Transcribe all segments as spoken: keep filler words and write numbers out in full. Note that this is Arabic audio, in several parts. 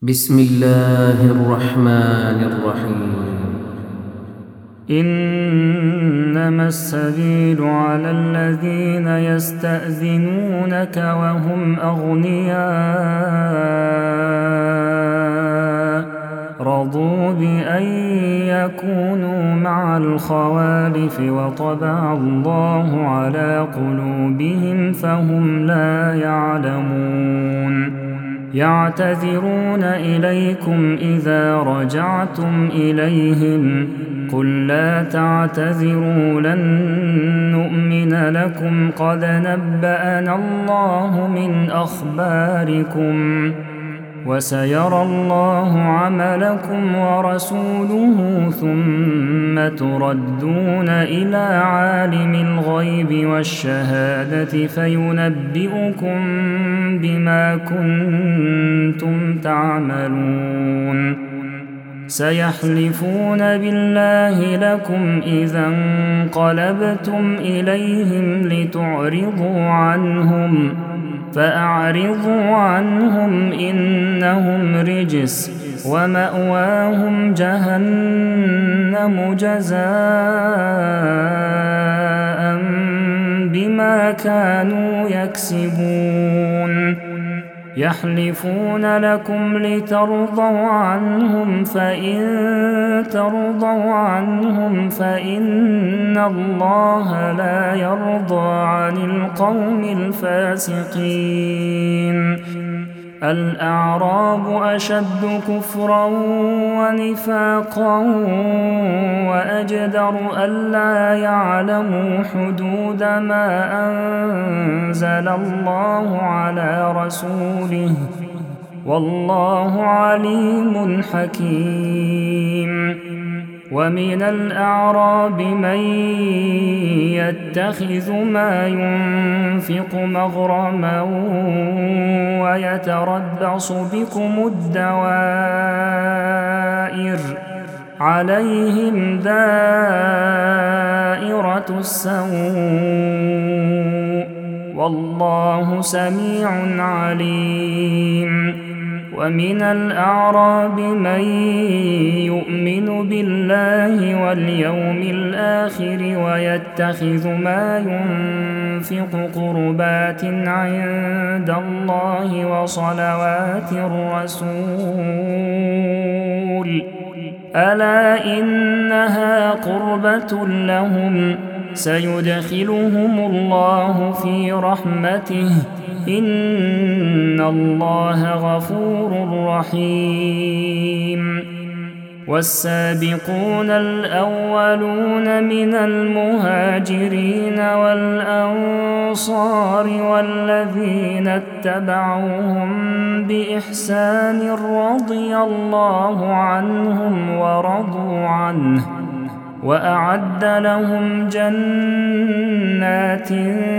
بسم الله الرحمن الرحيم. إنما السبيل على الذين يستأذنونك وهم أغنياء رضوا بأن يكونوا مع الخوالف وطبع الله على قلوبهم فهم لا يعلمون. يعتذرون إليكم إذا رجعتم إليهم قل لا تعتذروا لن نؤمن لكم قد نبأنا الله من أخباركم وسيرى الله عملكم ورسوله ثم تردون إلى عالم الغيب والشهادة فينبئكم بما كنتم تعملون. سيحلفون بالله لكم إذا انقلبتم إليهم لتعرضوا عنهم فأعرضوا عنهم إنهم رجس ومأواهم جهنم جزاء بما كانوا يكسبون. يحلفون لكم لترضوا عنهم فإن ترضوا عنهم فإن الله لا يرضى عن القوم الفاسقين. الأعراب أشد كفرا ونفاقا وأجدر ألا يعلموا حدود ما أنزل الله على رسوله والله عليم حكيم. ومن الأعراب من يتخذ ما ينفق مغرما ويتربص بكم الدوائر عليهم دائرة السوء والله سميع عليم. ومن الأعراب من يؤمن بالله واليوم الآخر ويتخذ ما ينفق قربات عند الله وصلوات الرسول ألا إنها قربة لهم سيدخلهم الله في رحمته إن الله غفور رحيم. والسابقون الأولون من المهاجرين والأنصار والذين اتبعوهم بإحسان رضي الله عنهم ورضوا عنه وأعد لهم جنات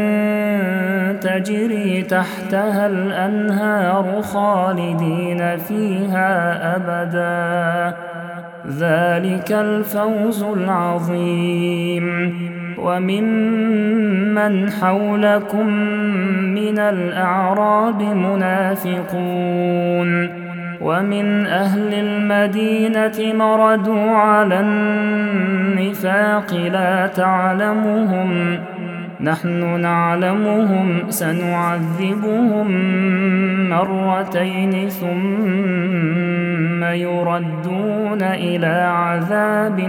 تجري تحتها الأنهار خالدين فيها أبدا ذلك الفوز العظيم. وممن حولكم من الأعراب منافقون ومن أهل المدينة مردوا على النفاق لا تعلمهم نحن نعلمهم سنعذبهم مرتين ثم يردون إلى عذاب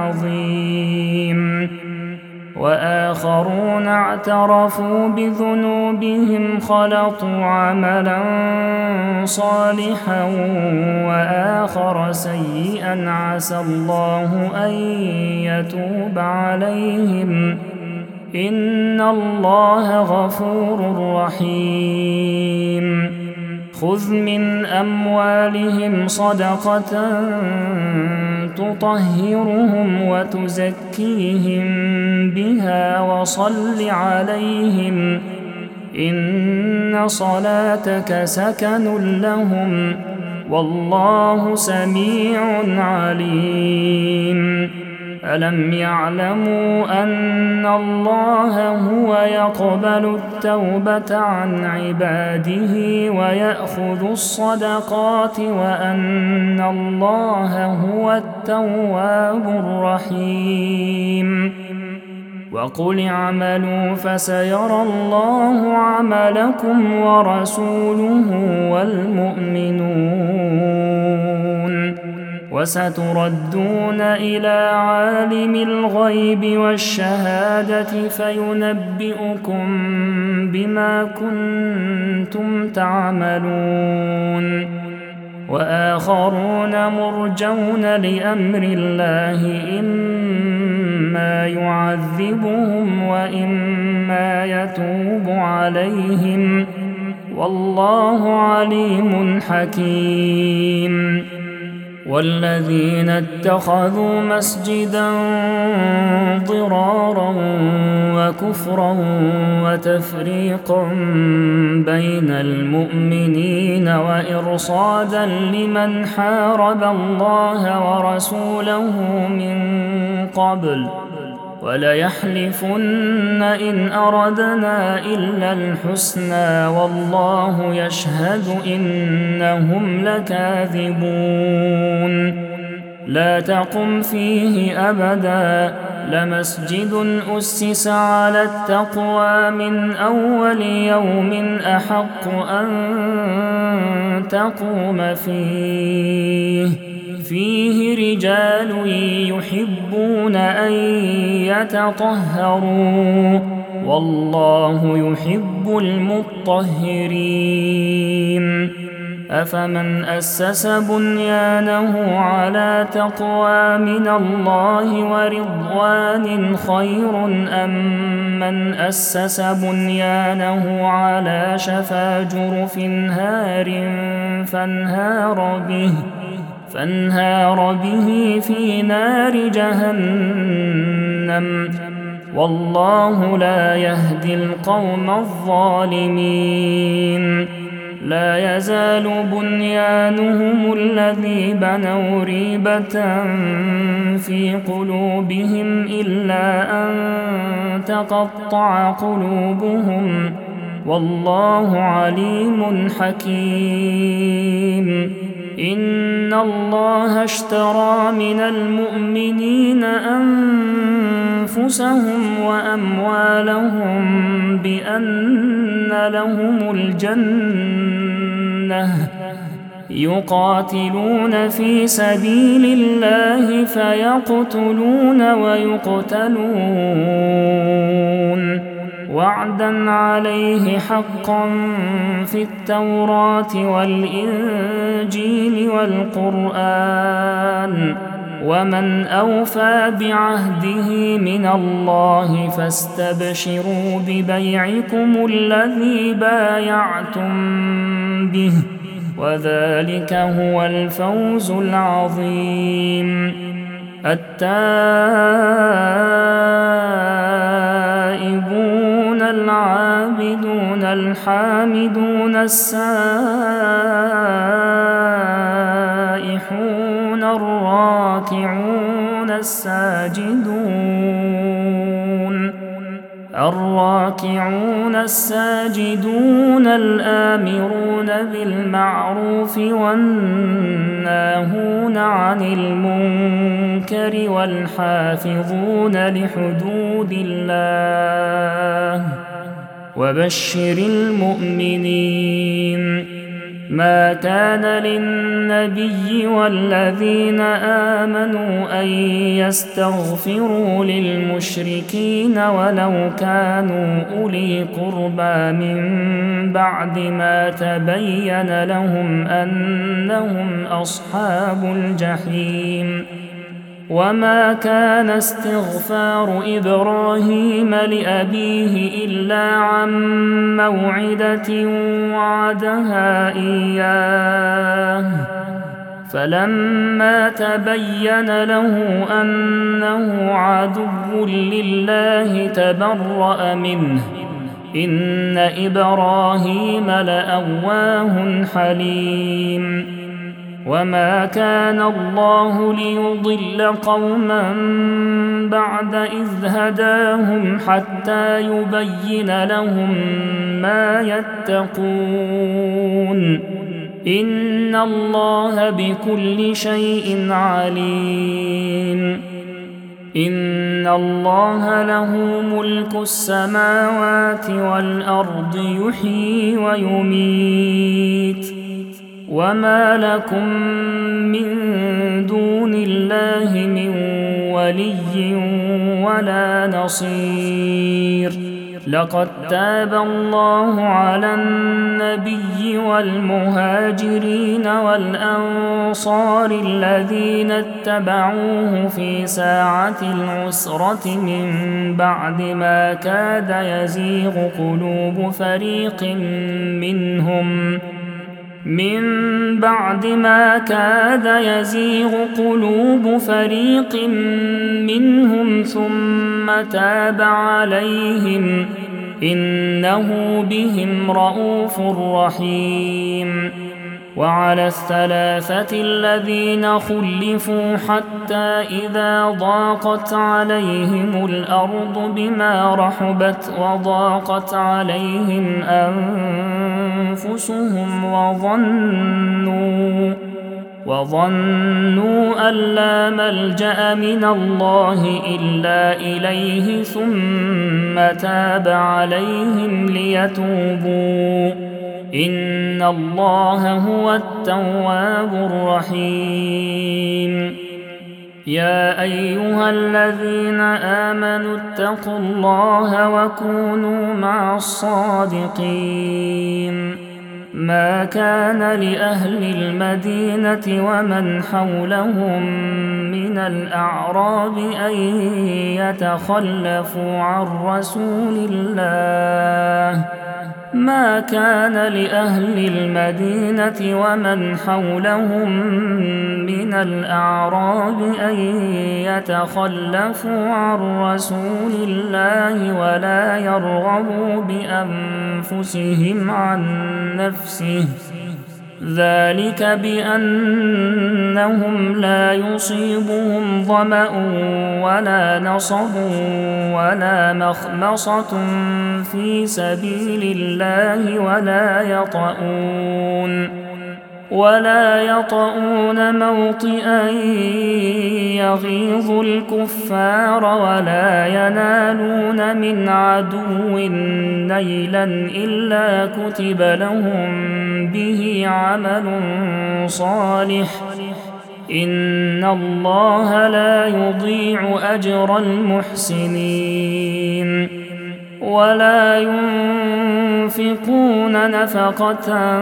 عظيم. وآخرون اعترفوا بذنوبهم خلطوا عملا صالحا وآخر سيئا عسى الله أن يتوب عليهم إن الله غفور رحيم. خذ من أموالهم صدقة تطهرهم وتزكيهم بها وصل عليهم إن صلاتك سكن لهم والله سميع عليم. ألم يعلموا أن الله هو يقبل التوبة عن عباده ويأخذ الصدقات وأن الله هو التواب الرحيم وقل اعملوا فسيرى الله عملكم ورسوله والمؤمنون وستردون إلى عالم الغيب والشهادة فينبئكم بما كنتم تعملون وآخرون مرجون لأمر الله إما يعذبهم وإما يتوب عليهم والله عليم حكيم والذين اتخذوا مسجدا ضرارا وكفرا وتفريقا بين المؤمنين وإرصادا لمن حارب الله ورسوله من قبل وليحلفن إن أردنا إلا الحسنى والله يشهد إنهم لكاذبون لا تقم فيه أبدا لمسجد أسس على التقوى من أول يوم أحق أن تقوم فيه فيه رجال يحبون أن يتطهروا والله يحب المطهرين أفمن أسس بنيانه على تقوى من الله ورضوان خير أم من أسس بنيانه على شفا جرف هار فانهار به فانهار به في نار جهنم والله لا يهدي القوم الظالمين لا يزال بنيانهم الذي بنوا ريبة في قلوبهم إلا أن تقطع قلوبهم والله عليم حكيم إن الله اشترى من المؤمنين أنفسهم وأموالهم بأن لهم الجنة يقاتلون في سبيل الله فيقتلون ويقتلون وعدا عليه حقا في التوراة والإنجيل والقرآن ومن أوفى بعهده من الله فاستبشروا ببيعكم الذي بايعتم به وذلك هو الفوز العظيم التائبون العابدون الحامدون السائحون الراكعون الساجدون الراكعون الساجدون الآمرون بالمعروف والناهون عن المنكر والحافظون لحدود الله وبشر المؤمنين ما كان للنبي والذين آمنوا أن يستغفروا للمشركين ولو كانوا أولي قربى من بعد ما تبين لهم أنهم أصحاب الجحيم وما كان استغفار إبراهيم لأبيه إلا عن موعدة وعدها إياه فلما تبين له أنه عدو لله تبرأ منه إن إبراهيم لأواه حليم وما كان الله ليضل قوما بعد إذ هداهم حتى يبين لهم ما يتقون إن الله بكل شيء عليم إن الله له ملك السماوات والأرض يحيي ويميت وما لكم من دون الله من ولي ولا نصير لقد تاب الله على النبي والمهاجرين والأنصار الذين اتبعوه في ساعة العسرة من بعد ما كاد يزيغ قلوب فريق منهم من بعد ما كاد يزيغ قلوب فريق منهم ثم تاب عليهم إنه بهم رءوف رحيم وعلى الثلاثة الذين خلفوا حتى إذا ضاقت عليهم الأرض بما رحبت وضاقت عليهم أنفسهم وظنوا وظنوا أن لا ملجأ من الله إلا إليه ثم تاب عليهم ليتوبوا إن الله هو التواب الرحيم يا أيها الذين آمنوا اتقوا الله وكونوا مع الصادقين ما كان لأهل المدينة ومن حولهم من الأعراب أن يتخلفوا عن رسول الله ما كان لأهل المدينة ومن حولهم من الأعراب أن يتخلفوا عن رسول الله ولا يرغبوا بأنفسهم عن نفسه ذلك بأنهم لا يصيبهم ظمأ ولا نصب ولا مخمصة في سبيل الله ولا يطؤون ولا يطؤون موطئا يغيظ الكفار ولا ينالون من عدو نيلا إلا كتب لهم به عمل صالح إن الله لا يضيع أجر المحسنين ولا ينفقون نفقة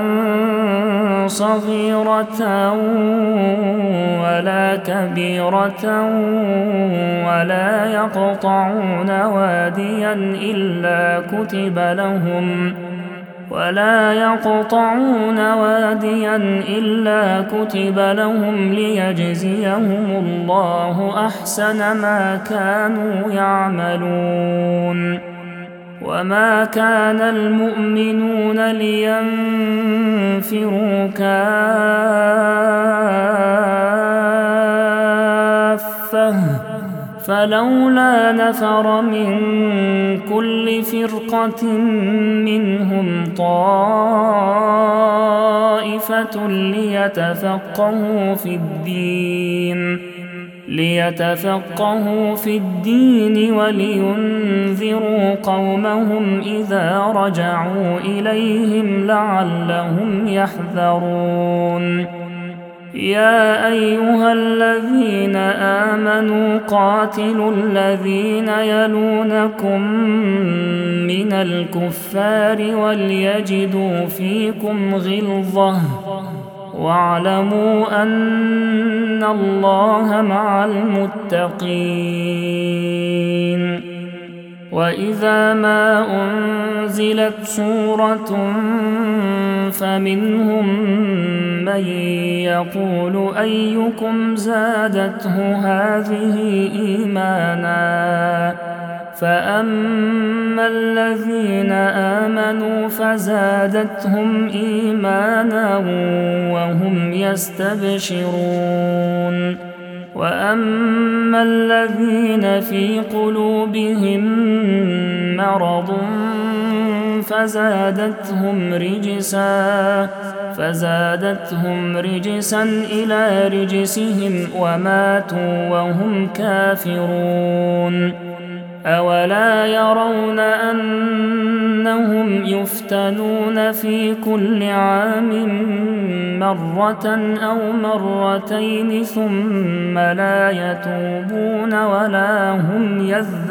صغيرة ولا كبيرة ولا يقطعون واديا إلا كتب لهم ولا يقطعون واديا إلا كتب لهم ليجزيهم الله أحسن ما كانوا يعملون وما كان المؤمنون لينفروا كافة فلولا نفر من كل فرقة منهم طائفة ليتفقهوا في الدين ليتفقهوا في الدين ولينذروا قومهم إذا رجعوا إليهم لعلهم يحذرون يا أيها الذين آمنوا قاتلوا الذين يلونكم من الكفار وليجدوا فيكم غلظة واعلموا أن الله مع المتقين وإذا ما أنزلت سورة فمنهم من يقول أيكم زادته هذه إيمانا فأما الذين آمنوا فزادتهم إيمانا وهم يستبشرون وأما الذين في قلوبهم مرض فزادتهم رجسا فزادتهم رجسا إلى رجسهم وماتوا وهم كافرون أولا يرون أنهم يفتنون في كل عام مرة أو مرتين ثم لا يتوبون ولا هم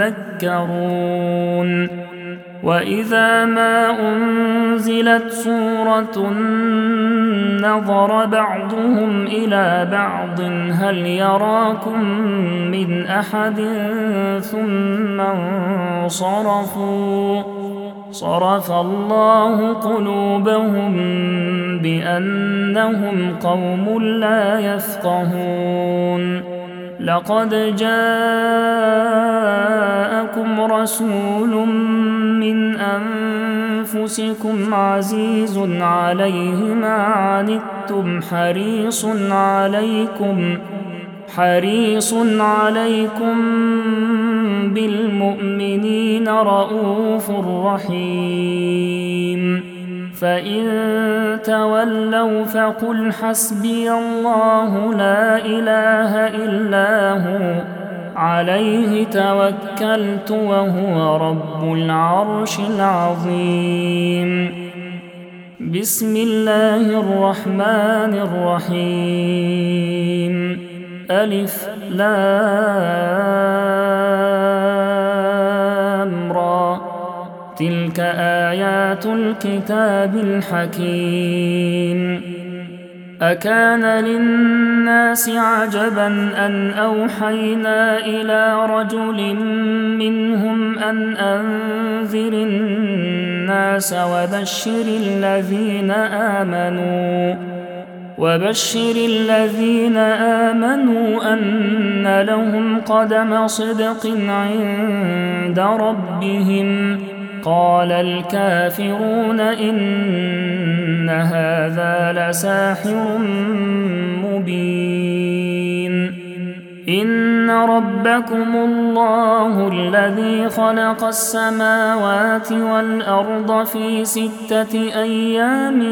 يذكرون وإذا ما أنزلت سورة نظر بعضهم إلى بعض هل يراكم من أحد ثم انصرفوا صرف الله قلوبهم بأنهم قوم لا يفقهون لقد جاءكم رسول من أنفسكم عزيز عليه ما عنتم حريص عليكم حريص عليكم بالمؤمنين رؤوف رحيم فإن تولوا فقل حسبي الله لا إله إلا هو عليه توكلت وهو رب العرش العظيم بسم الله الرحمن الرحيم ألف لام را تلك آيات الكتاب الحكيم أكان للناس عجبا أن أوحينا إلى رجل منهم أن أنذر الناس وبشر الذين آمنوا وبشر الذين آمنوا أن لهم قدم صدق عند ربهم قال الكافرون إن هذا لساحر مبين إن ربكم الله الذي خلق السماوات والأرض في ستة أيام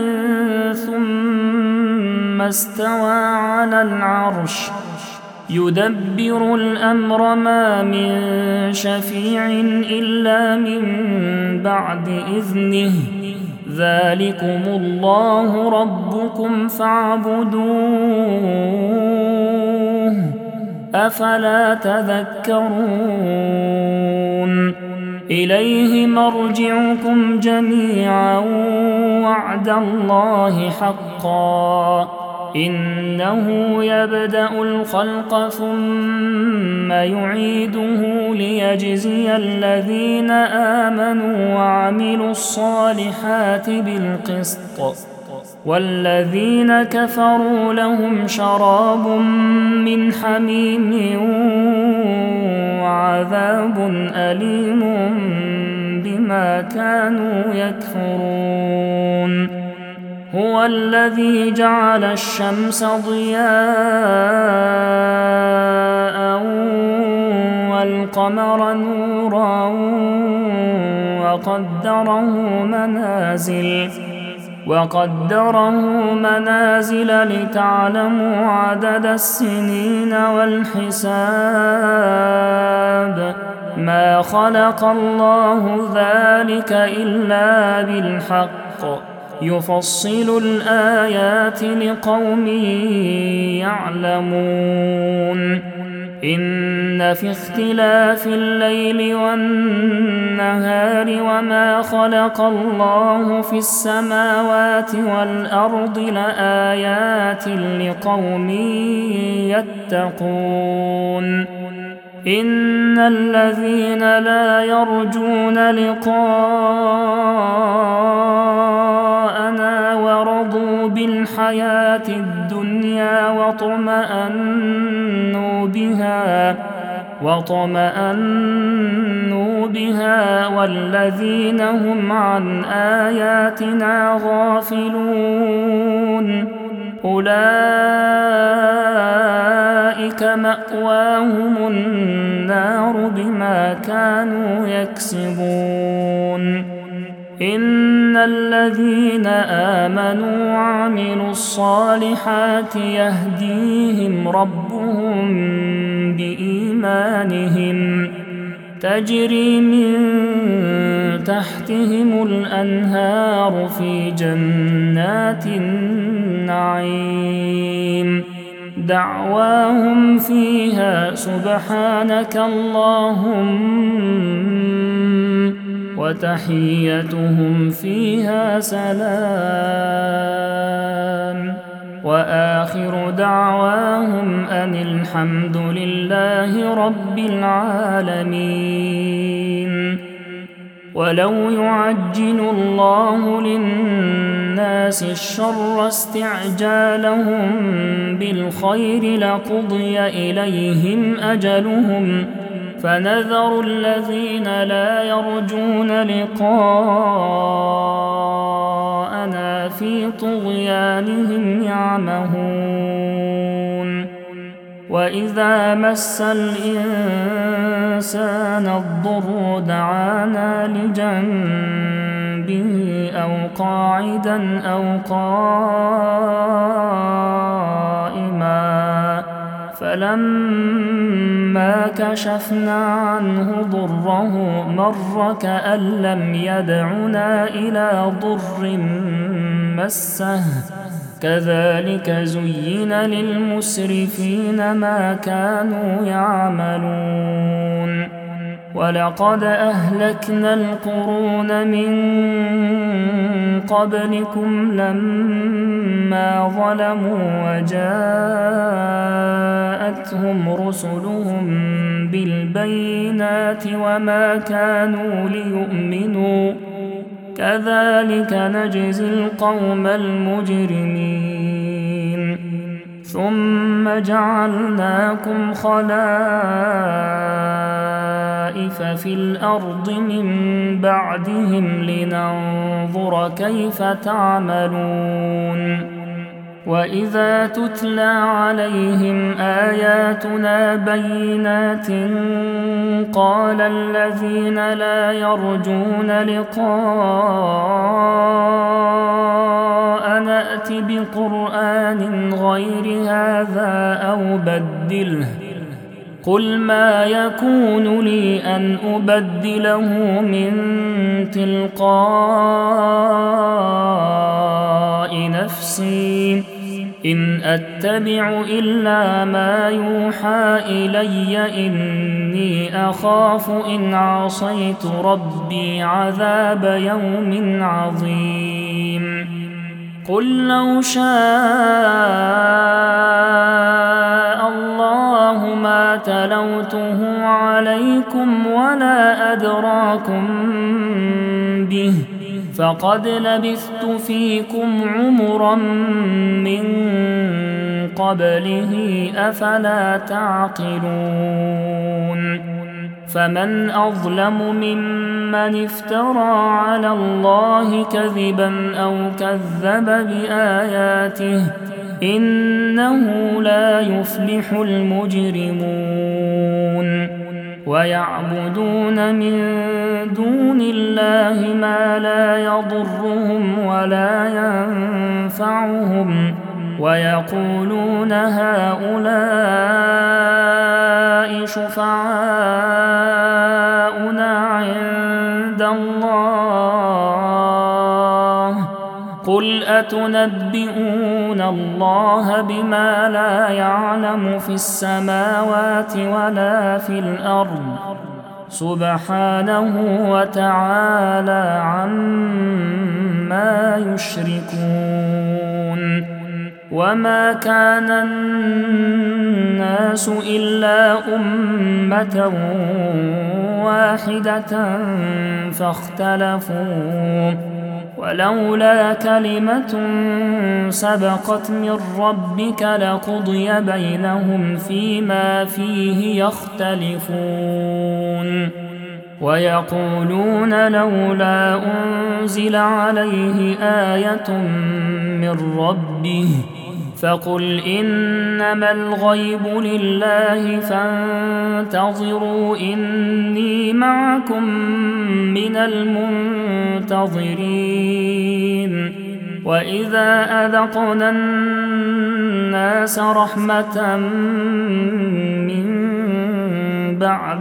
ثم استوى على العرش يدبر الأمر ما من شفيع إلا من بعد إذنه ذلكم الله ربكم فاعبدوه أفلا تذكرون إليه مرجعكم جميعا وعد الله حقا إنه يبدأ الخلق ثم يعيده ليجزي الذين آمنوا وعملوا الصالحات بالقسط والذين كفروا لهم شراب من حميم وعذاب أليم بما كانوا يكفرون هو الذي جعل الشمس ضياء والقمر نورا وقدره منازل وقدره منازل لتعلموا عدد السنين والحساب ما خلق الله ذلك إلا بالحق يفصل الآيات لقوم يعلمون إن في اختلاف الليل والنهار وما خلق الله في السماوات والأرض لآيات لقوم يتقون إن الذين لا يرجون لقاءنا ورضوا بالحياة الدنيا واطمأنوا بها واطمأنوا بها والذين هم عن آياتنا غافلون أولئك مأواهم النار بما كانوا يكسبون إن الذين آمنوا وعملوا الصالحات يهديهم ربهم بإيمانهم تجري من تحتهم الأنهار في جنات النعيم دعواهم فيها سبحانك اللهم وتحيتهم فيها سلام وآخر دعواهم أن الحمد لله رب العالمين ولو يعجل الله للناس الشر استعجالهم بالخير لقضي إليهم أجلهم فنذر الذين لا يرجون لقاءنا في طغيانهم يعمهون وإذا مس الإنسان الضر دعانا لجنبه أو قاعدا أو قائما فلما كشفنا عنه ضره مر كأن لم يدعنا إلى ضر مسه كذلك زين للمسرفين ما كانوا يعملون ولقد أهلكنا القرون من قبلكم لما ظلموا وجاءتهم رسلهم بالبينات وما كانوا ليؤمنوا كذلك نجزي القوم المجرمين ثم جعلناكم خلائف في الأرض من بعدهم لننظر كيف تعملون وإذا تتلى عليهم آياتنا بينات قال الذين لا يرجون لقاء نأت بقرآن غير هذا أو بدله قل ما يكون لي أن أبدله من تلقاء نفسي إن أتبع إلا ما يوحى إلي إني أخاف إن عصيت ربي عذاب يوم عظيم قل لو شاء الله ما تلوته عليكم ولا أدراكم به فقد لبثت فيكم عمرا من قبله أفلا تعقلون فمن أظلم ممن افترى على الله كذبا أو كذب بآياته إنه لا يفلح المجرمون ويعبدون من دون الله ما لا يضرهم ولا ينفعهم ويقولون هؤلاء شفعاؤنا عند الله قل أتنبئون الله بما لا يعلم في السماوات ولا في الأرض سبحانه وتعالى عما يشركون وما كان الناس إلا أمة واحدة فاختلفوا ولولا كلمة سبقت من ربك لقضي بينهم فيما فيه يختلفون ويقولون لولا أنزل عليه آية من ربه فقل إنما الغيب لله فانتظروا إني معكم من المنتظرين وإذا أذقنا الناس رحمة من بعد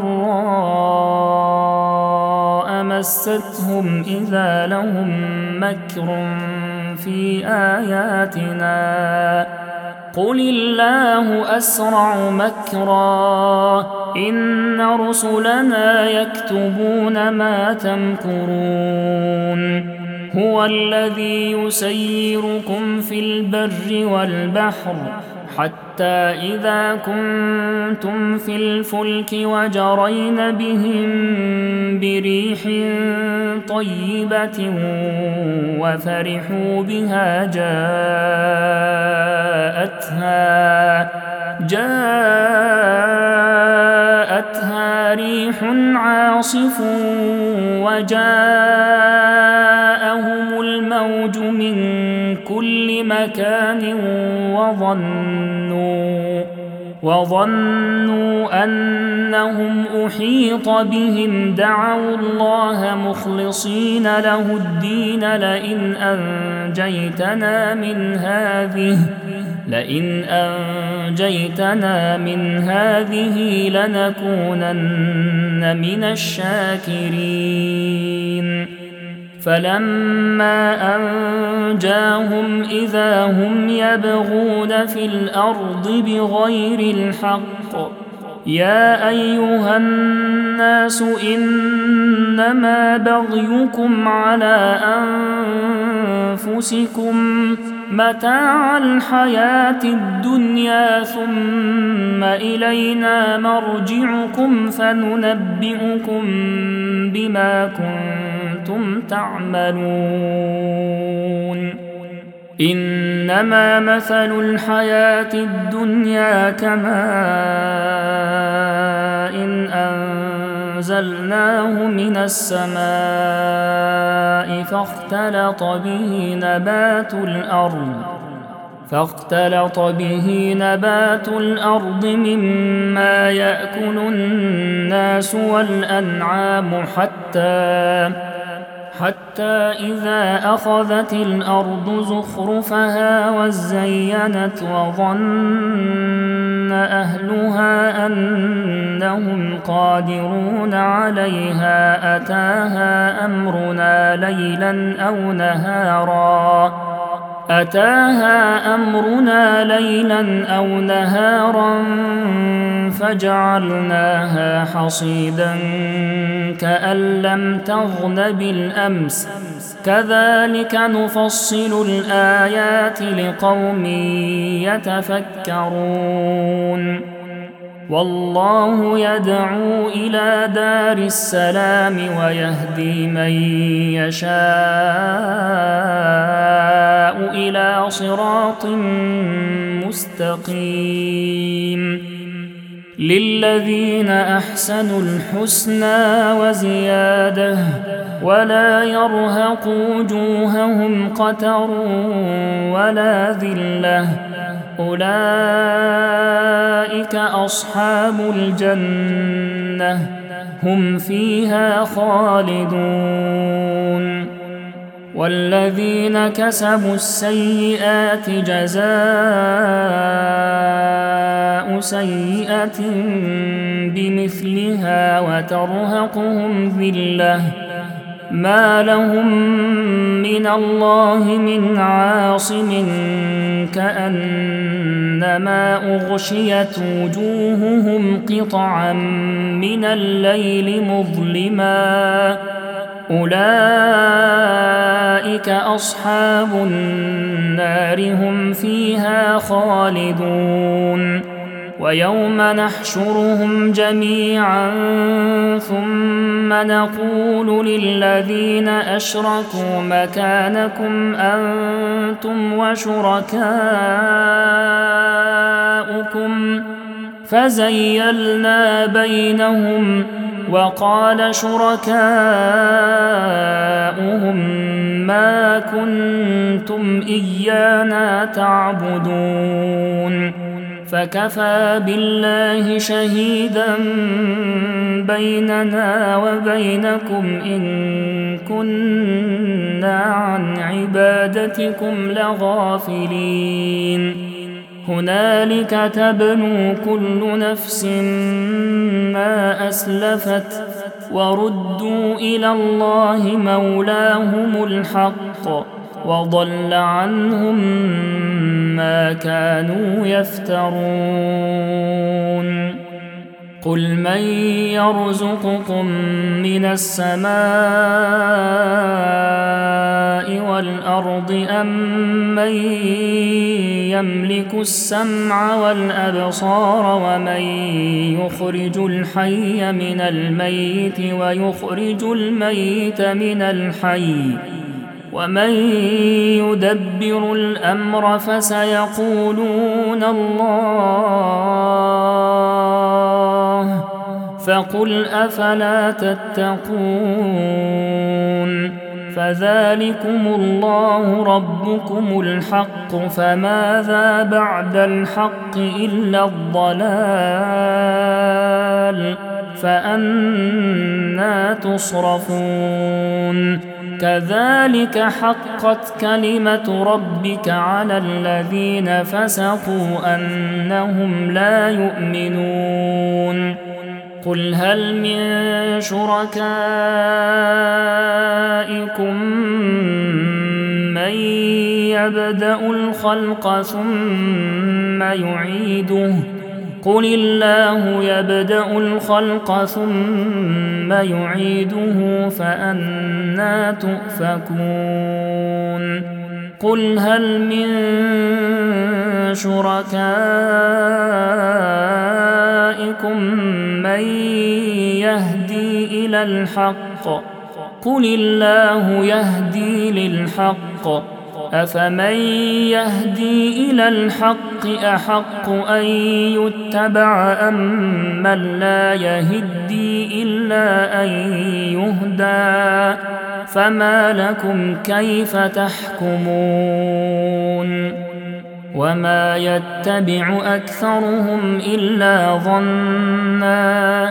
ضراء مستهم إذا لهم مكر في آياتنا قل الله أسرع مكرا إن رسلنا يكتبون ما تمكرون هو الذي يسيركم في البر والبحر حتى إذا كنتم في الفلك وجرين بهم بريح طيبة وفرحوا بها جاءتها جاءتها ريح عاصف وجاءهم الموج من كل مكان وظنوا وظنوا أنهم أحيط بهم دعوا الله مخلصين له الدين لئن أنجيتنا من هذه لئن أنجيتنا من هذه لنكونن من الشاكرين فلما أنجاهم إذا هم يبغون في الأرض بغير الحق يا أيها الناس إنما بغيكم على أنفسكم متاع الحياة الدنيا ثم إلينا مرجعكم فننبئكم بما كنتم تعملون إنما مثل الحياة الدنيا كماء إن أنزلناه من السماء فاختلط به نبات الأرض فاختلط به نبات الأرض مما يأكل الناس والأنعام حتى حتى إذا أخذت الأرض زخرفها وزينت وظن أهلها أنهم قادرون عليها أتاها أمرنا ليلا أو نهارا أتاها أمرنا ليلا أو نهارا فجعلناها حصيدا كأن لم تغن بالأمس كذلك نفصل الآيات لقوم يتفكرون والله يدعو إلى دار السلام ويهدي من يشاء إلى صراط مستقيم للذين أحسنوا الحسنى وزيادة ولا يرهق وجوههم قتر ولا ذلة أولئك أصحاب الجنة هم فيها خالدون والذين كسبوا السيئات جزاء سيئة بمثلها وترهقهم ذلة ما لهم من الله من عاصم كأنما أغشيت وجوههم قطعا من الليل مظلما أولئك أصحاب النار هم فيها خالدون ويوم نحشرهم جميعا ثم نقول للذين أشركوا مكانكم أنتم وشركاؤكم فزيلنا بينهم وقال شركاؤهم ما كنتم إيانا تعبدون فكفى بالله شهيدا بيننا وبينكم إن كنا عن عبادتكم لغافلين هنالك تبلو كل نفس ما أسلفت وردوا إلى الله مولاهم الحق وضل عنهم ما كانوا يفترون قل من يرزقكم من السماء والأرض أم من يملك السمع والأبصار ومن يخرج الحي من الميت ويخرج الميت من الحي ومن يدبر الأمر فسيقولون الله فقل أفلا تتقون فذلكم الله ربكم الحق فماذا بعد الحق إلا الضلال فأنى تصرفون كذلك حقت كلمة ربك على الذين فسقوا أنهم لا يؤمنون قل هل من شركائكم من يبدأ الخلق ثم يعيده قل الله يبدأ الخلق ثم يعيده فأنى تؤفكون قل هل من شركائكم من يهدي إلى الحق قل الله يهدي للحق أفمن يهدي إلى الحق أحق أن يتبع أم من لا يهدي إلا أن يهدى فما لكم كيف تحكمون وما يتبع أكثرهم إلا ظنا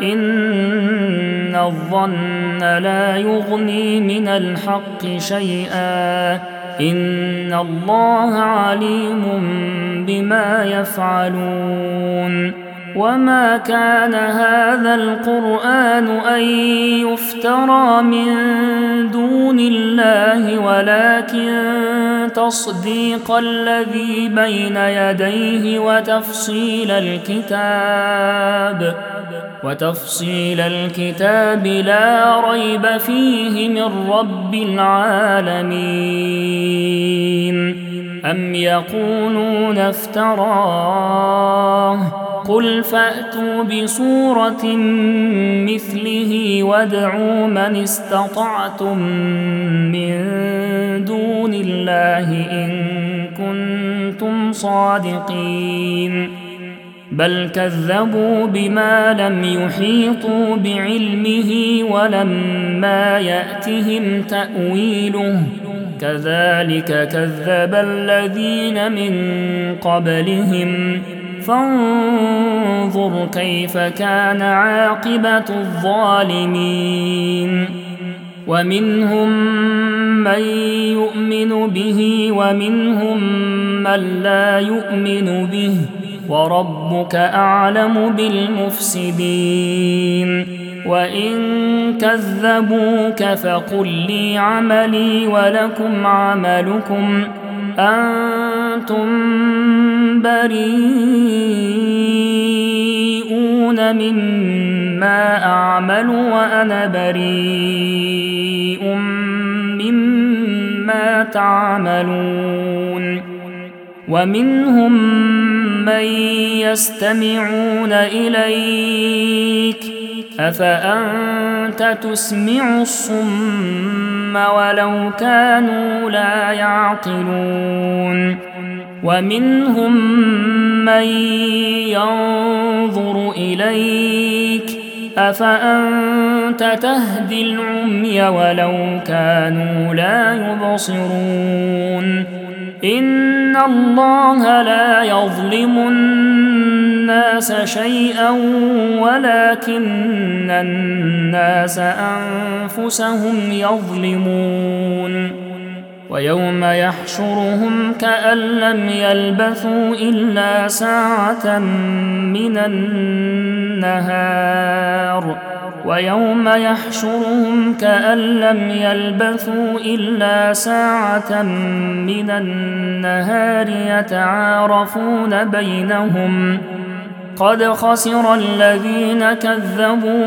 إن الظن لا يغني من الحق شيئا إن الله عليم بما يفعلون وما كان هذا القرآن أن يفترى من دون الله ولكن تصديق الذي بين يديه وتفصيل الكتاب وتفصيل الكتاب لا ريب فيه من رب العالمين أم يقولون افتراه قل فأتوا بسورة مثله وادعوا من استطعتم من دون الله إن كنتم صادقين بل كذبوا بما لم يحيطوا بعلمه ولما يأتهم تأويله كذلك كذب الذين من قبلهم فانظر كيف كان عاقبة الظالمين ومنهم من يؤمن به ومنهم من لا يؤمن به وربك أعلم بالمفسدين وإن كذبوك فقل لي عملي ولكم عملكم أنتم بريئون مما أعمل وأنا بريء مما تعملون ومنهم من يستمعون إليك أفأنت تسمع الصم ولو كانوا لا يعقلون ومنهم من ينظر إليك أفأنت تهدي العمي ولو كانوا لا يبصرون إن الله لا يظلم الناس شيئا ولكن الناس أنفسهم يظلمون ويوم يحشرهم كأن لم يلبثوا إلا ساعة من النهار ويوم يحشرهم كأن لم يلبثوا إلا ساعة من النهار يتعارفون بينهم قد خسر الذين كذبوا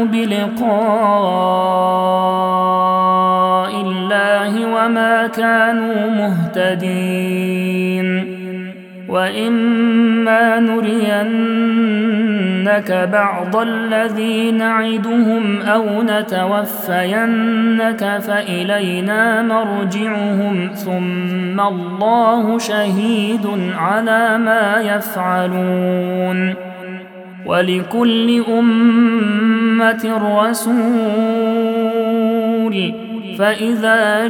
بلقاء الله وما كانوا مهتدين وإما نرينك بعض الذي نعدهم أو نتوفينك فإلينا مرجعهم ثم الله شهيد على ما يفعلون ولكل أمة رسول فإذا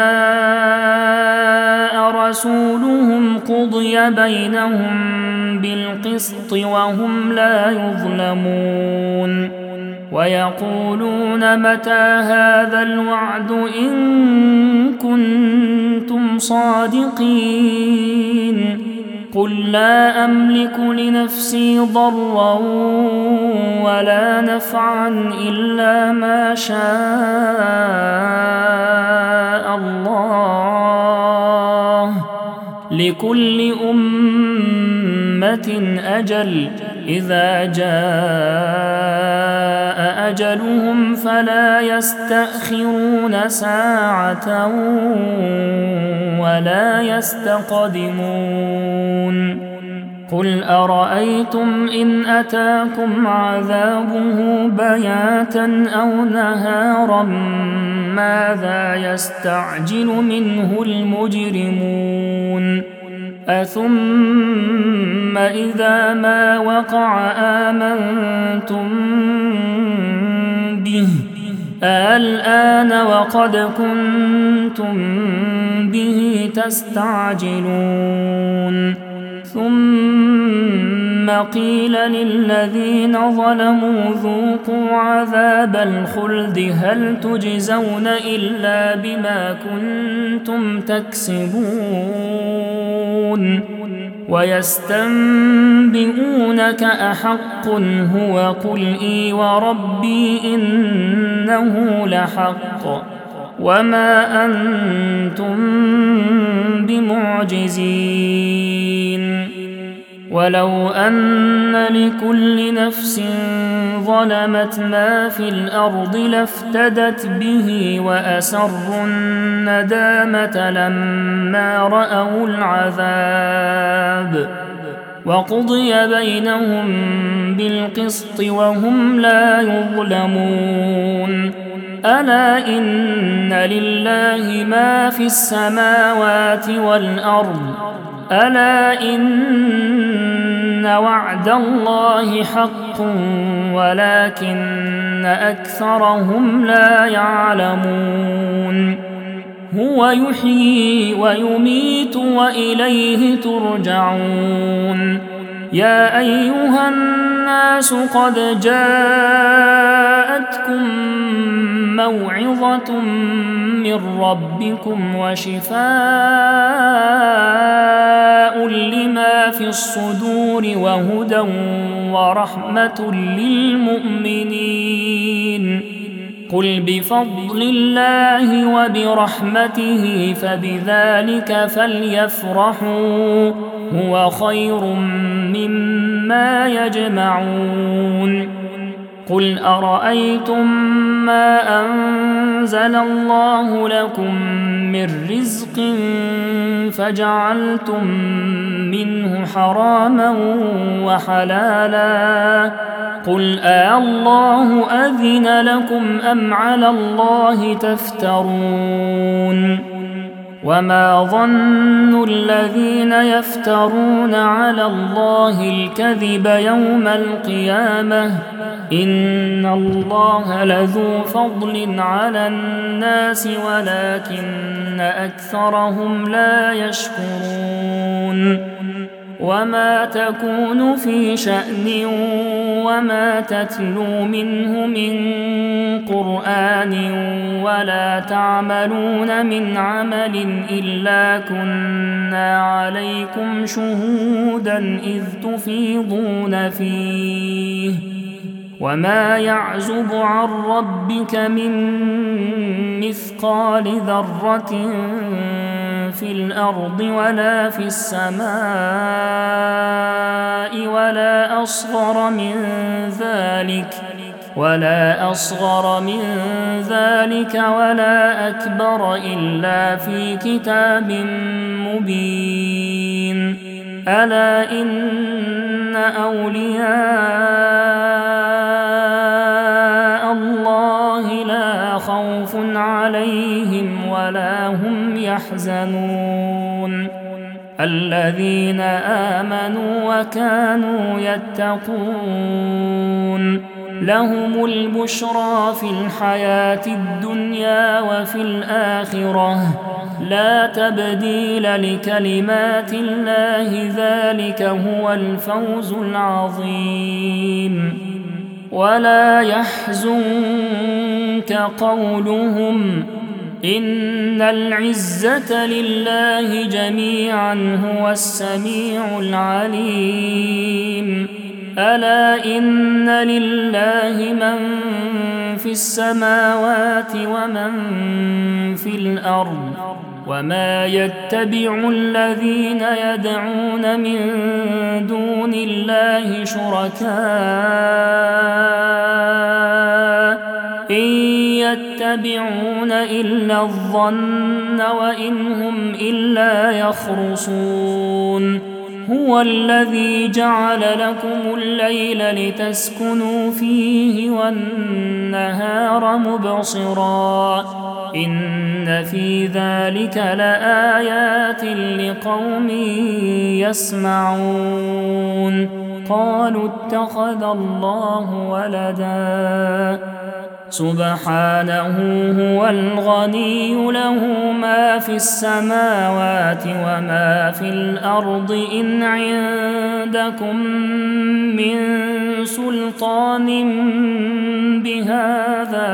جاء رسولهم قضي بينهم بالقسط وهم لا يظلمون ويقولون متى هذا الوعد إن كنتم صادقين قل لا أملك لنفسي ضرا ولا نفعا إلا ما شاء الله لكل أمة أجل إذا جاء أجلهم فلا يستأخرون ساعة ولا يستقدمون قل أرأيتم إن أتاكم عذابه بياتا أو نهارا ماذا يستعجل منه المجرمون أثم إذا ما وقع آمنتم به الآن وقد كنتم به تستعجلون ثم قيل للذين ظلموا ذوقوا عذاب الخلد هل تجزون إلا بما كنتم تكسبون ويستنبئونك أحق هو قل إي وربي إنه لحق وما أنتم بمعجزين ولو أن لكل نفس ظلمت ما في الأرض لافتدت به وأسروا الندامة لما رأوا العذاب وقضي بينهم بالقسط وهم لا يظلمون ألا إن لله ما في السماوات والأرض ألا إن وعد الله حق ولكن أكثرهم لا يعلمون هو يحيي ويميت وإليه ترجعون يا أيها الناس قد جاءتكم موعظة من ربكم وشفاء لما في الصدور وهدى ورحمة للمؤمنين قل بفضل الله وبرحمته فبذلك فليفرحوا هو خير مما يجمعون قل أرأيتم ما أنزل الله لكم من رزق فجعلتم منه حراما وحلالا قل آه الله أذن لكم أم على الله تفترون وما ظن الذين يفترون على الله الكذب يوم القيامة إن الله لذو فضل على الناس ولكن أكثرهم لا يشكرون وما تكون في شأن وما تتلو منه من قرآن ولا تعملون من عمل إلا كنا عليكم شهودا إذ تفيضون فيه وما يعزب عن ربك من مثقال ذرة في الأرض ولا في السماء ولا أصغر من ذلك ولا أصغر من ذلك ولا أكبر إلا في كتاب مبين ألا إن أولياء الله لا خوف عليهم ولا هم يحزنون الذين آمنوا وكانوا يتقون لهم البشرى في الحياة الدنيا وفي الآخرة لا تبديل لكلمات الله ذلك هو الفوز العظيم ولا يحزنك قولهم إن العزة لله جميعا هو السميع العليم ألا إن لله من في السماوات ومن في الأرض وما يتبع الذين يدعون من دون الله شركاء إن يتبعون إلا الظن وإن هم إلا يخرصون هو الذي جعل لكم الليل لتسكنوا فيه والنهار مبصرا إن في ذلك لآيات لقوم يسمعون قالوا اتخذ الله ولدا سبحانه هو الغني له ما في السماوات وما في الأرض إن عندكم من سلطان بهذا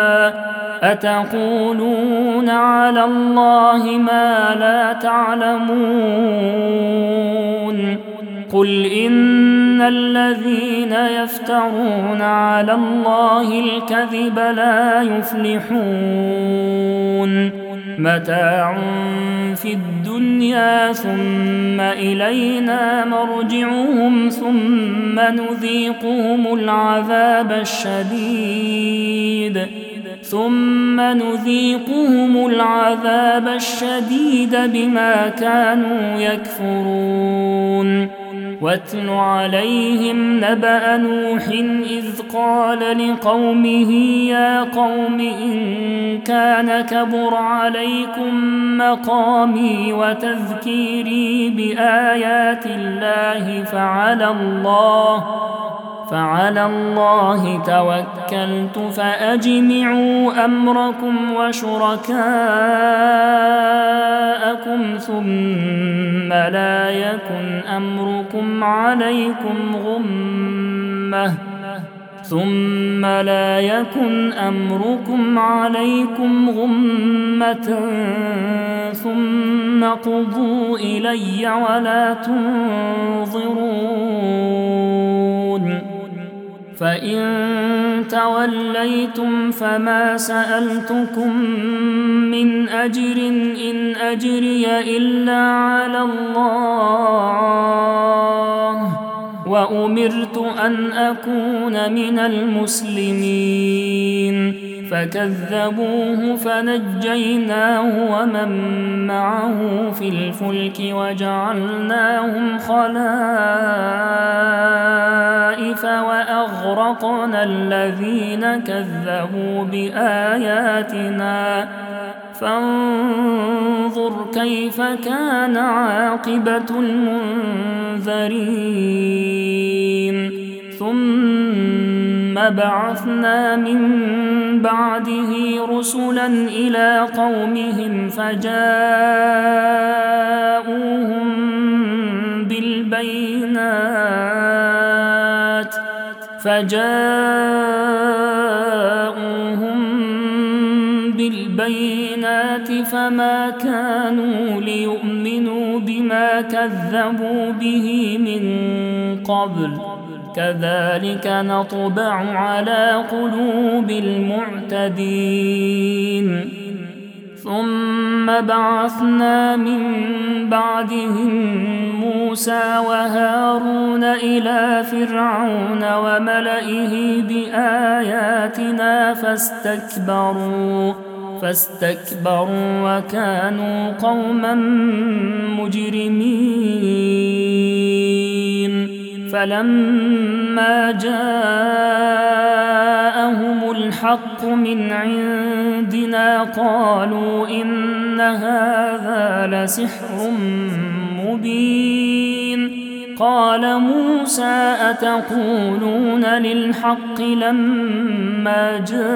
أتقولون على الله ما لا تعلمون قل إن الذين يفترون على الله الكذب لا يفلحون متاع في الدنيا ثم إلينا مرجعهم ثم نذيقهم العذاب الشديد ثم نذيقهم العذاب الشديد بما كانوا يكفرون واتل عليهم نبأ نوح إذ قال لقومه يا قوم إن كان كبر عليكم مقامي وتذكيري بآيات الله فعلى الله فعلى الله توكلت فأجمعوا أمركم وشركاءكم ثم لا يكن أمركم عليكم غمة ثم لا يكن أمركم عليكم غمة ثم قضوا إلي ولا تنظرون فإن توليتم فما سألتكم من أجر إن أجري إلا على الله وأمرت أن أكون من المسلمين فكذبوه فنجيناه ومن معه في الفلك وجعلناهم خلائف وأغرقنا الذين كذبوا بآياتنا فانظر كيف كان عاقبة المنذرين ثم بعثنا من بعده رسلا إلى قومهم فجاءوهم بالبينات فجاءوهم بالبينات فما كانوا ليؤمنوا بما كذبوا به من قبل كذلك نطبع على قلوب المعتدين ثم بعثنا من بعدهم موسى وهارون إلى فرعون وملئه بآياتنا فاستكبروا فاستكبروا وكانوا قوما مجرمين فلما جاءهم الحق من عندنا قالوا إن هذا لسحر مبين قال موسى أتقولون للحق لما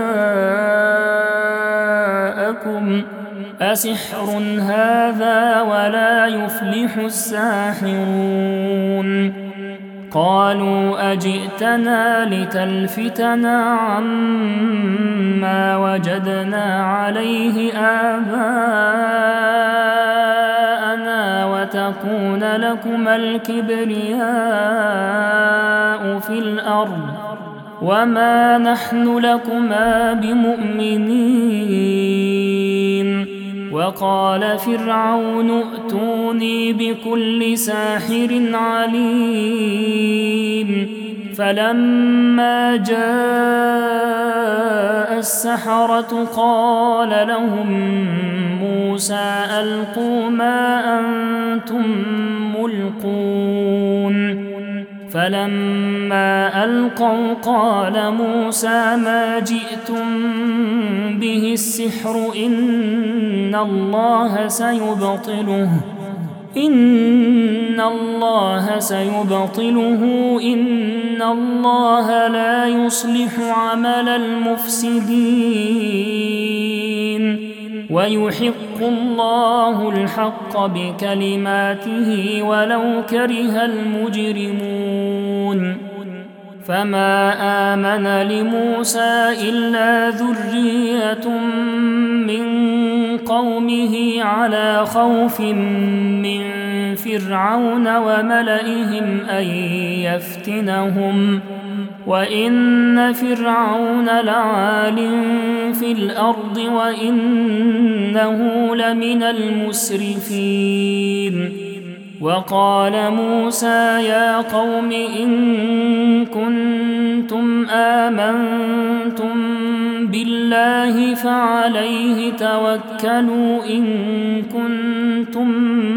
جاءكم أسحر هذا ولا يفلح الساحرون قالوا أجئتنا لتلفتنا عما وجدنا عليه آباءنا وتكون لكما الكبرياء في الأرض وما نحن لكما بمؤمنين وقال فرعون ائتوني بكل ساحر عليم فلما جاء السحرة قال لهم موسى ألقوا ما أنتم ملقون فلما ألقوا قال موسى ما جئتم به السحر إن الله سيبطله إن الله سيبطله إن الله لا يصلح عمل المفسدين ويحق الله الحق بكلماته ولو كره المجرمون فما آمن لموسى إلا ذرية من قومه على خوف من فرعون وملئهم أن يفتنهم وإن فرعون لعال في الأرض وإنه لمن المسرفين وقال موسى يا قوم إن كنتم آمنتم بالله فعليه توكلوا إن كنتم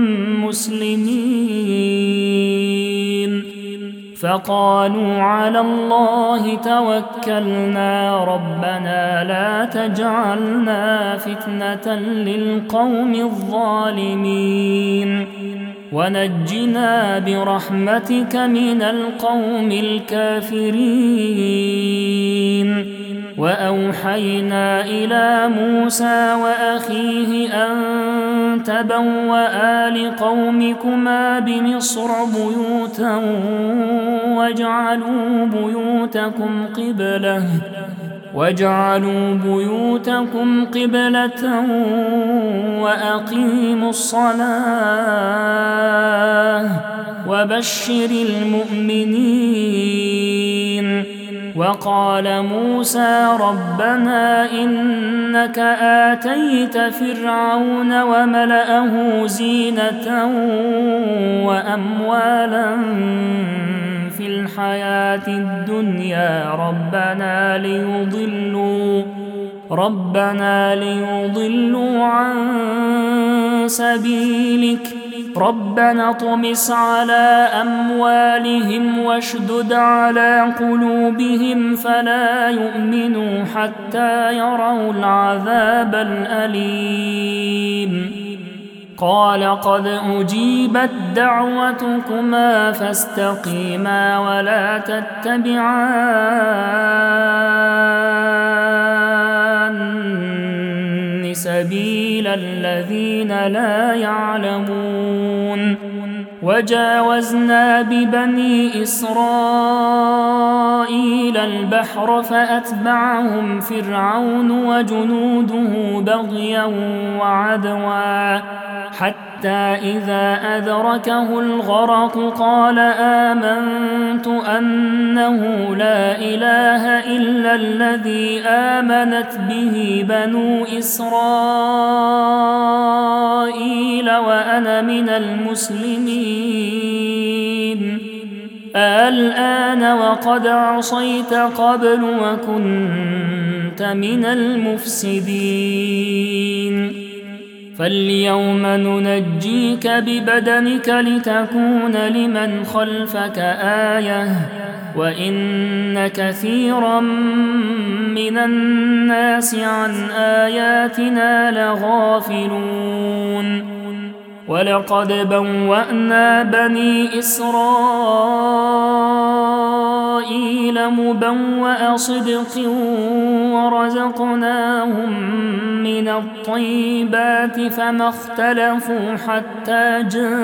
مسلمين فقالوا على الله توكلنا ربنا لا تجعلنا فتنة للقوم الظالمين ونجنا برحمتك من القوم الكافرين وأوحينا إلى موسى وأخيه أن تبوأ لقومكما بمصر بيوتا واجعلوا بيوتكم قبلة واجعلوا بيوتكم قبلة وأقيموا الصلاة وبشر المؤمنين وقال موسى ربنا إنك آتيت فرعون وملأه زينة وأموالا في الحياة الدنيا ربنا ليضلوا ربنا ليضلوا عن سبيلك ربنا اطمس على أموالهم واشدد على قلوبهم فلا يؤمنوا حتى يروا العذاب الأليم قال قد أجيبت دعوتكما فاستقيما ولا تتبعان سبيل الذين لا يعلمون وجاوزنا ببني إسرائيل البحر فأتبعهم فرعون وجنوده بغيا وعدوا حتى إذا أدركه الغرق قال آمنت أنه لا إله إلا الذي آمنت به بنو إسرائيل وأنا من المسلمين الآن وقد عصيت قبل وكنت من المفسدين فاليوم ننجيك ببدنك لتكون لمن خلفك آية وإن كثيرا من الناس عن آياتنا لغافلون ولقد بوأنا بني إسرائيل مبوأ صدق ورزقناهم من الطيبات فما اختلفوا حتى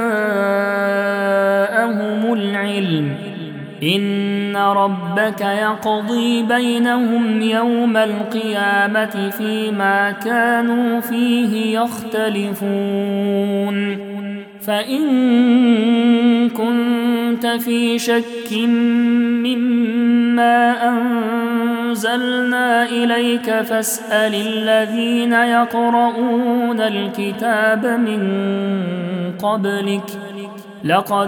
جاءهم العلم إن ربك يقضي بينهم يوم القيامة فيما كانوا فيه يختلفون فإن كنت في شك مما أنزلنا إليك فاسأل الذين يقرؤون الكتاب من قبلك لقد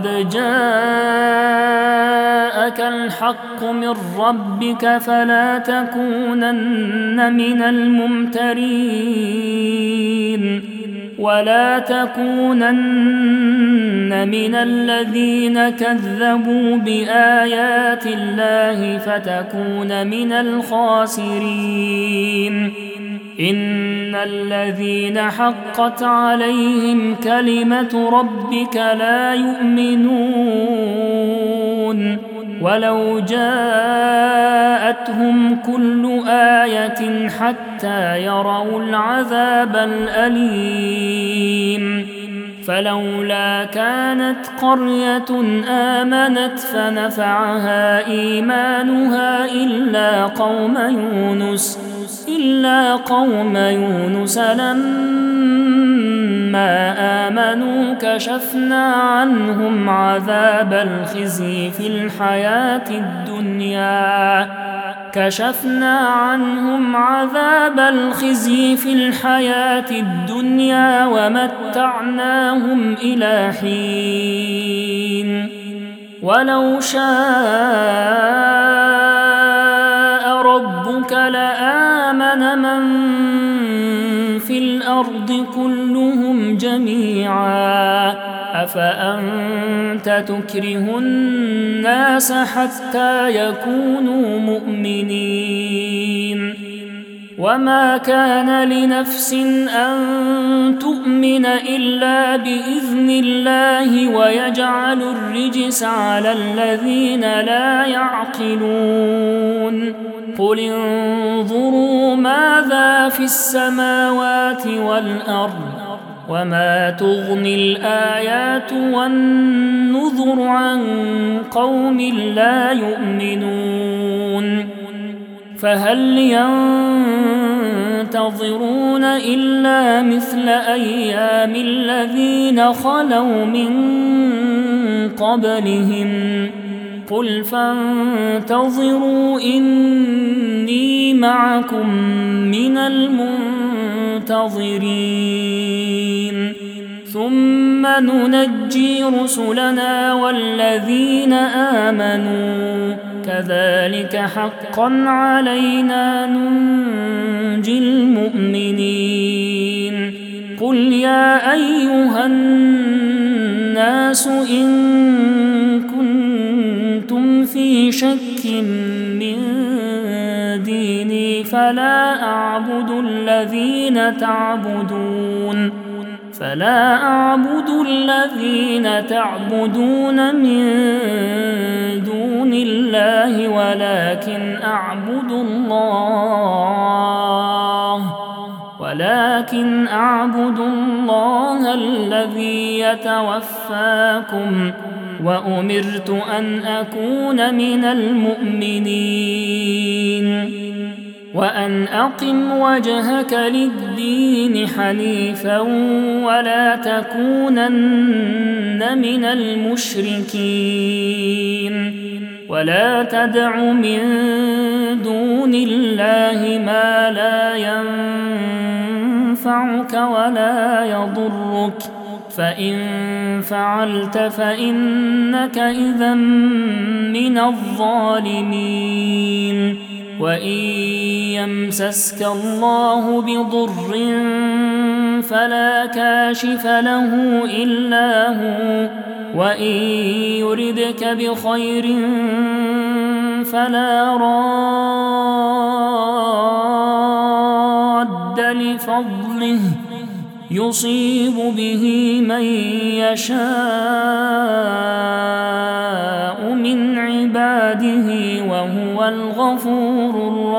جاءك الحق من ربك فلا تكونن من الممترين ولا تكونن من الذين كذبوا بآيات الله فتكون من الخاسرين إن الذين حقت عليهم كلمة ربك لا يؤمنون ولو جاءتهم كل آية حتى يروا العذاب الأليم فلولا كانت قرية آمنت فنفعها إيمانها إلا قوم يونس إلا قوم يونس لما آمنوا كشفنا عنهم عذاب الخزي في الحياة الدنيا كشفنا عنهم عذاب الخزي في الحياة الدنيا ومتعناهم إلى حين ولو شاء ربك لآمن من في الأرض كلهم جميعا أفأنت تكره الناس حتى يكونوا مؤمنين وما كان لنفس أن تؤمن إلا بإذن الله ويجعل الرجس على الذين لا يعقلون قل انظروا ماذا في السماوات والأرض وما تغني الآيات والنذر عن قوم لا يؤمنون فهل ينتظرون إلا مثل أيام الذين خلوا من قبلهم قل فانتظروا إني معكم من المنتظرين ثم ننجي رسلنا والذين آمنوا كذلك حقا علينا ننجي المؤمنين قل يا أيها الناس إن كنتم في شك من ديني فلا أعبد الذين تعبدون فلا أعبد الذين تعبدون من دون الله ولكن أعبد الله ولكن أعبد الله الذي يتوفاكم وأمرت أن أكون من المؤمنين وأن أقم وجهك للدين حنيفا ولا تكونن من المشركين ولا تدع من دون الله ما لا ينفعك ولا يضرك فإن فعلت فإنك إذا من الظالمين وإن يمسسك الله بضر فلا كاشف له إلا هو وإن يردك بخير فلا راد لفضله يصيب به من يشاء من عباده وهو الغفور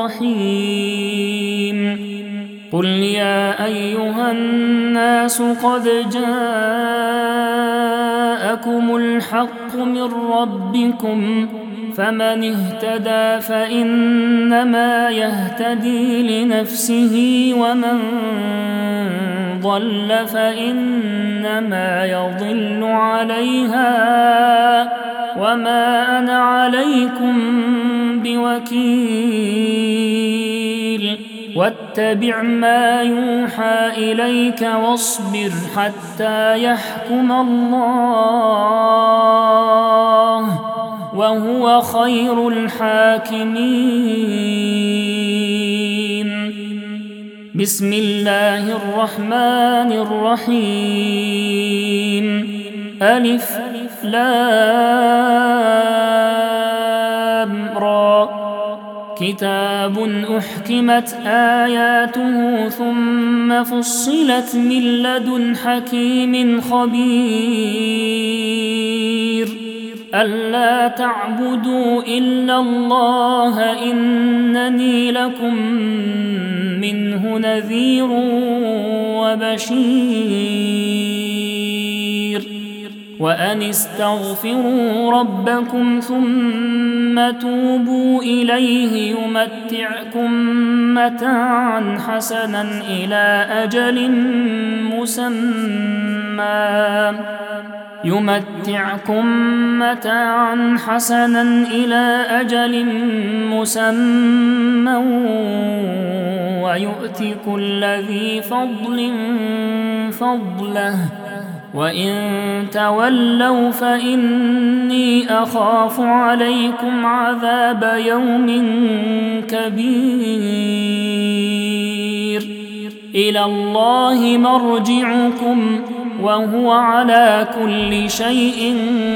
الرحيم قل يا أيها الناس قد جاءكم الحق من ربكم فمن اهتدى فإنما يهتدي لنفسه ومن ضل فإنما يضل عليها وما أنا عليكم بوكيل واتبع ما يوحى إليك واصبر حتى يحكم الله وهو خير الحاكمين بسم الله الرحمن الرحيم ألف لام را كتاب أحكمت آياته ثم فصلت من لدن حكيم خبير ألا تعبدوا إلا الله إنني لكم منه نذير وبشير وأن استغفروا ربكم ثم توبوا إليه يمتعكم متاعا حسنا إلى أجل مسمى يمتعكم متاعا حسنا إلى أجل مسمى ويؤتي كل ذي فضل فضله وإن تولوا فإني أخاف عليكم عذاب يوم كبير إلى الله مرجعكم وهو على كل شيء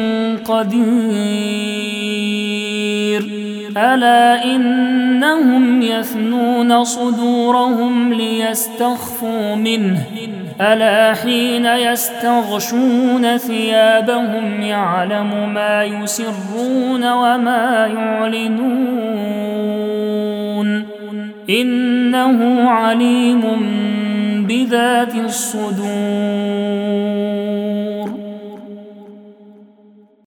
قدير ألا إنهم يثنون صدورهم ليستخفوا منه ألا حين يستغشون ثيابهم يعلم ما يسرون وما يعلنون إنه عليم بذات الصدور